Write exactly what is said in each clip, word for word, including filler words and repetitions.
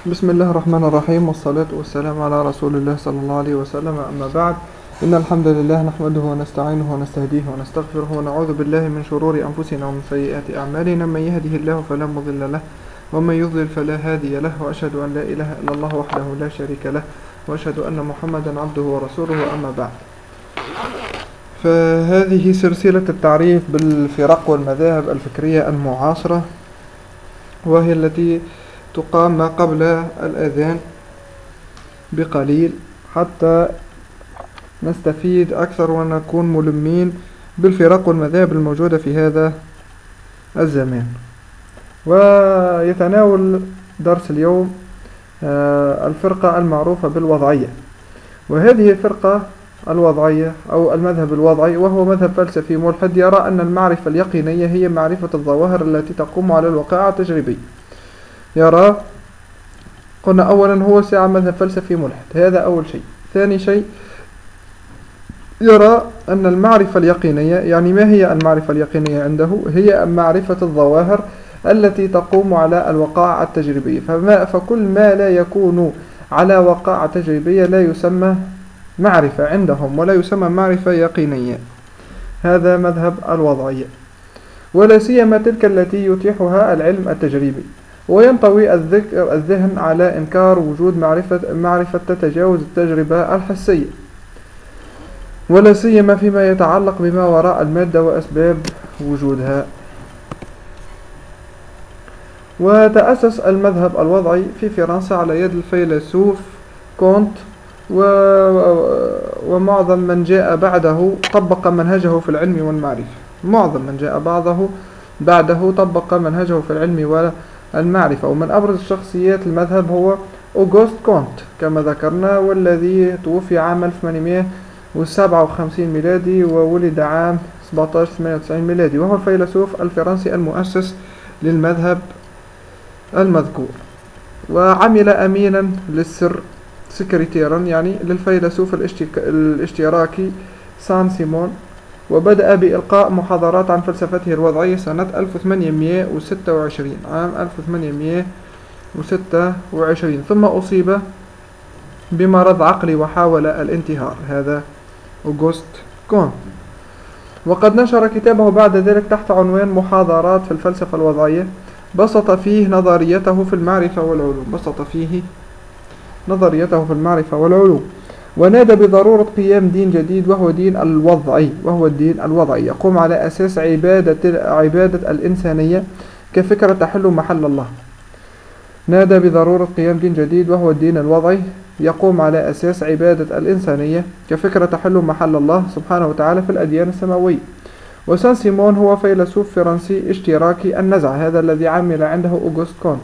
بسم الله الرحمن الرحيم، والصلاة والسلام على رسول الله صلى الله عليه وسلم. أما بعد، إن الحمد لله نحمده ونستعينه ونستهديه ونستغفره ونعوذ بالله من شرور أنفسنا ومن سيئات أعمالنا. من يهده الله فلا مضل له ومن يضلل فلا هادي له، وأشهد أن لا إله إلا الله وحده لا شريك له، وأشهد أن محمدا عبده ورسوله. أما بعد، فهذه سلسلة التعريف بالفرق والمذاهب الفكرية المعاصرة، وهي التي تقام ما قبل الأذان بقليل حتى نستفيد أكثر ونكون ملمين بالفرق والمذاهب الموجودة في هذا الزمان. ويتناول درس اليوم الفرقة المعروفة بالوضعية، وهذه الفرقة الوضعية أو المذهب الوضعي وهو مذهب فلسفي ملحد يرى أن المعرفة اليقينية هي معرفة الظواهر التي تقوم على الواقع التجريبي. يرى قلنا أولا هو ساعة مذهب فلسفي ملحد، هذا أول شيء. ثاني شيء، يرى أن المعرفة اليقينية، يعني ما هي المعرفة اليقينية عنده؟ هي معرفة الظواهر التي تقوم على الوقائع التجريبية، فما فكل ما لا يكون على وقائع تجريبية لا يسمى معرفة عندهم ولا يسمى معرفة يقينية. هذا مذهب الوضعية، ولا سيما تلك التي يتيحها العلم التجريبي، وينطوي الذكر الذهن على إنكار وجود معرفة معرفة تتجاوز التجربة الحسية، ولا سيما فيما يتعلق بما وراء المادة وأسباب وجودها. وتأسس المذهب الوضعي في فرنسا على يد الفيلسوف كونت، و... ومعظم من جاء بعده طبق منهجه في العلم والمعرفة. معظم من جاء بعده بعده طبق منهجه في العلم والمعرفة. ومن أبرز شخصيات المذهب هو أوغوست كونت كما ذكرنا، والذي توفي عام ألف وثمانمائة وسبعة وخمسين ميلادي وولد عام سبعة عشر ثمانية وتسعين ميلادي، وهو الفيلسوف الفرنسي المؤسس للمذهب المذكور. وعمل أمينا للسر، سكرتيرا يعني، للفيلسوف الاشتراكي سان سيمون، وبدأ بإلقاء محاضرات عن فلسفته الوضعية سنة ألف وثمانمائة وستة وعشرين عام ألف وثمانمائة وستة وعشرين، ثم أصيب بمرض عقلي وحاول الانتحار. هذا أوغوست كونت. وقد نشر كتابه بعد ذلك تحت عنوان محاضرات في الفلسفة الوضعية، بسط فيه نظريته في المعرفة والعلوم بسط فيه نظريته في المعرفة والعلوم ونادى بضرورة قيام دين جديد وهو دين الوضعي وهو الدين الوضعي يقوم على أساس عبادة عبادة الإنسانية كفكرة تحل محل الله. نادى بضرورة قيام دين جديد وهو الدين الوضعي يقوم على أساس عبادة الإنسانية كفكرة تحل محل الله سبحانه وتعالى في الأديان السماوية. وسان سيمون هو فيلسوف فرنسي اشتراكي النزعة، هذا الذي عمل عنده أوغوست كونت.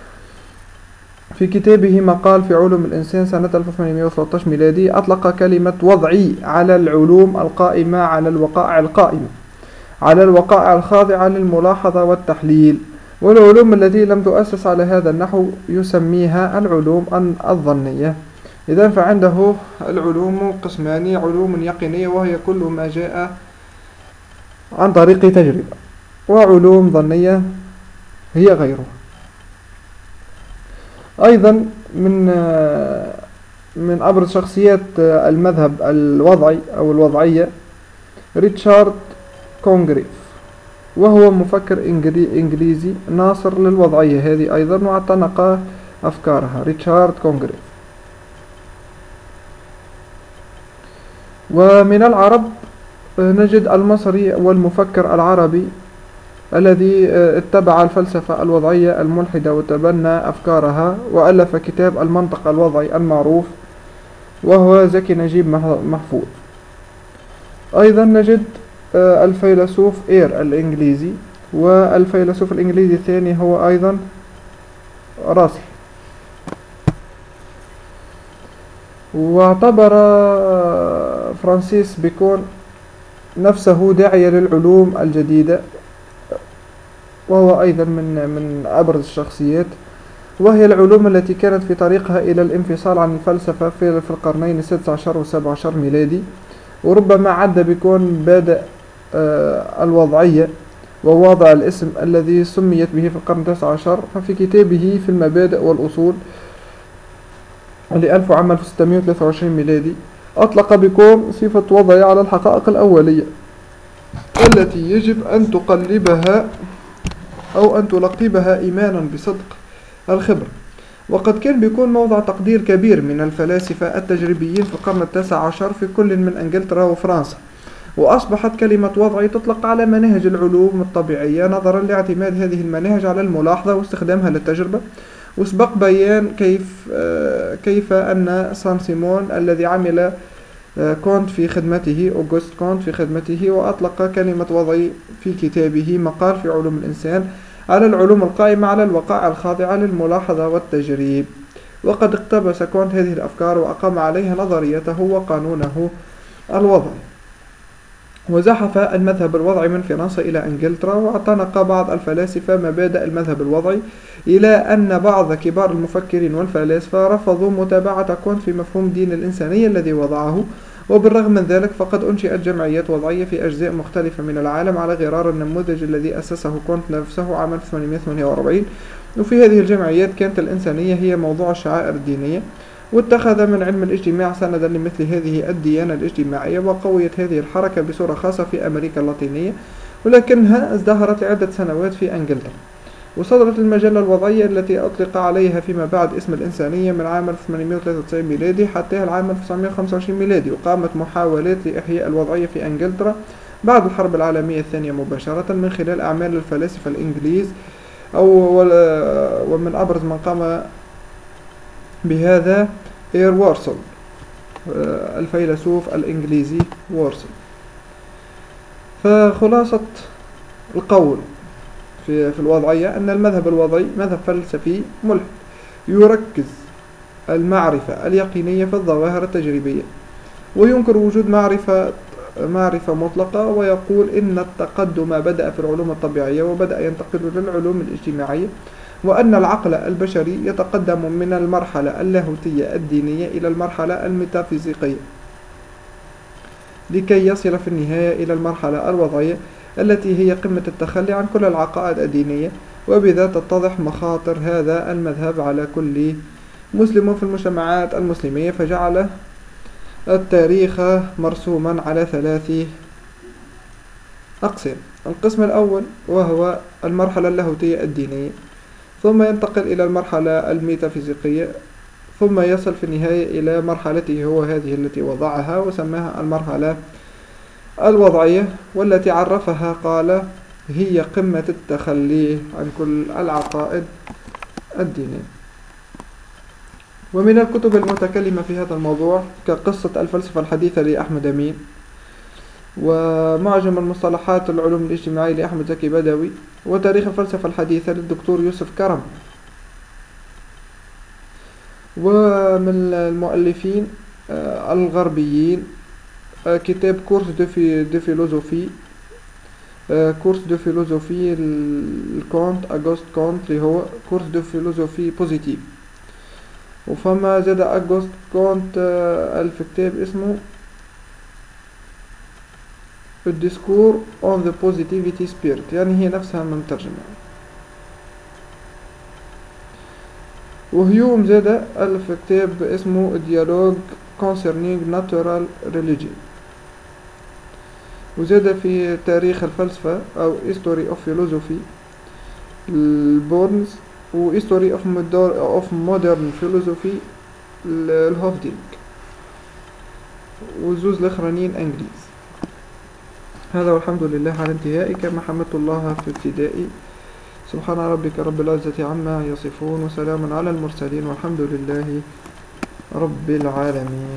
في كتابه مقال في علوم الإنسان سنة ألف وثمانمائة وثلاثة عشر ميلادي أطلق كلمة وضعي على العلوم القائمة على الوقائع القائمة على الوقائع الخاضعة للملاحظة والتحليل، والعلوم التي لم تؤسس على هذا النحو يسميها العلوم الظنية. إذن فعنده العلوم قسمان: علوم يقينية وهي كل ما جاء عن طريق تجربة، وعلوم ظنية هي غيرها. أيضا من من أبرز شخصيات المذهب الوضعي أو الوضعية ريتشارد كونغريف، وهو مفكر إنجليزي ناصر للوضعية هذه أيضا، واعتنق أفكارها ريتشارد كونغريف. ومن العرب نجد المصري والمفكر العربي الذي اتبع الفلسفة الوضعية الملحدة وتبنى أفكارها وألف كتاب المنطق الوضعي المعروف، وهو زكي نجيب محفوظ. أيضا نجد الفيلسوف إير الإنجليزي، والفيلسوف الإنجليزي الثاني هو أيضا راسل. واعتبر فرانسيس بيكون نفسه داعية للعلوم الجديدة، وهو أيضا من من أبرز الشخصيات، وهي العلوم التي كانت في طريقها إلى الانفصال عن الفلسفة في في القرنين السادس عشر والسابع عشر ميلادي. وربما عد بيكون بادئ الوضعية ووضع الاسم الذي سميت به في القرن التاسع عشر. ففي كتابه في المبادئ والأصول اللي ألفه عام ألف وستمائة وثلاثة وعشرين ميلادي، أطلق بكون صفة وضعي على الحقائق الأولية التي يجب أن تقلبها أو أن تلقبها إيمانا بصدق الخبرة. وقد كان بيكون موضع تقدير كبير من الفلاسفة التجريبيين في القرن التاسع عشر في كل من إنجلترا وفرنسا، وأصبحت كلمة وضعي تطلق على مناهج العلوم الطبيعية نظرا لاعتماد هذه المناهج على الملاحظة واستخدامها للتجربة. وسبق بيان كيف كيف أن سان سيمون الذي عمل كونت في خدمته أوغوست كونت في خدمته وأطلق كلمة وضعي في كتابه مقال في علوم الإنسان على العلوم القائمة على الوقائع الخاضعة للملاحظة والتجريب. وقد اقتبس كونت هذه الأفكار وأقام عليها نظريته وقانونه الوضعي. وزحف المذهب الوضعي من فرنسا إلى إنجلترا، واعتنق بعض الفلاسفة مبادئ المذهب الوضعي، إلى أن بعض كبار المفكرين والفلاسفة رفضوا متابعة كونت في مفهوم دين الإنسانية الذي وضعه. وبالرغم من ذلك فقد أنشئت جمعيات وضعية في أجزاء مختلفة من العالم على غرار النموذج الذي أسسه كونت نفسه عام ألف وثمانمائة وثمانية وأربعين. وفي هذه الجمعيات كانت الإنسانية هي موضوع الشعائر الدينية، واتخذ من علم الاجتماع سندا لمثل هذه الديانة الاجتماعية، وقويت هذه الحركة بصورة خاصة في أمريكا اللاتينية، ولكنها ازدهرت لعدة سنوات في إنجلترا. وصدرت المجلة الوضعية التي أطلق عليها فيما بعد اسم الإنسانية من عام ألف وثمانمائة وثلاثة وتسعين ميلادي حتى العام ألف وتسعمائة وخمسة وعشرين ميلادي. وقامت محاولات لإحياء الوضعية في إنجلترا بعد الحرب العالمية الثانية مباشرة من خلال أعمال الفلاسفة الإنجليز، أو ومن أبرز من قام بهذا إير وارسل الفيلسوف الإنجليزي وارسل. فخلاصة القول في في الوضعية أن المذهب الوضعي مذهب فلسفي ملحد يركز المعرفة اليقينية في الظواهر التجريبية، وينكر وجود معرفة معرفة مطلقة، ويقول إن التقدم بدأ في العلوم الطبيعية وبدأ ينتقل للعلوم الاجتماعية، وأن العقل البشري يتقدم من المرحلة اللاهوتية الدينية إلى المرحلة الميتافيزيقية لكي يصل في النهاية إلى المرحلة الوضعية التي هي قمة التخلي عن كل العقائد الدينية. وبذا تتضح مخاطر هذا المذهب على كل مسلم في المجتمعات المسلمية، فجعل التاريخ مرسوما على ثلاث أقسام. القسم الأول وهو المرحلة اللاهوتية الدينية، ثم ينتقل إلى المرحلة الميتافيزيقية، ثم يصل في النهاية إلى مرحلته هو هذه التي وضعها وسماها المرحلة الوضعية، والتي عرفها قال هي قمة التخلي عن كل العقائد الدينية. ومن الكتب المتكلمة في هذا الموضوع كقصة الفلسفة الحديثة لأحمد أمين، ومعجم المصطلحات العلوم الاجتماعية لأحمد زكي بدوي، وتاريخ الفلسفة الحديثة للدكتور يوسف كرم. ومن المؤلفين الغربيين كتاب كورس دو فيلوزوفي كورس دو فيلوزوفي الكونت أغوست كونت اللي هو كورس دو فيلوزوفي بوزيتيف. وفما زاد أغوست كونت ألف كتاب اسمه الديسكور on the positivity spirit، يعني هي نفسها من ترجمة. وهيوم زاد ألف كتاب اسمه ديالوج concerning natural religion. وزاد في تاريخ الفلسفة أو history of philosophy البورنز، و history of of modern philosophy الهوفدينج، وزوز الأخرانيين إنجليز. هذا والحمد لله على انتهائي كما حمدت الله في ابتدائي. سبحان ربك رب العزة عما يصفون، وسلام على المرسلين، والحمد لله رب العالمين.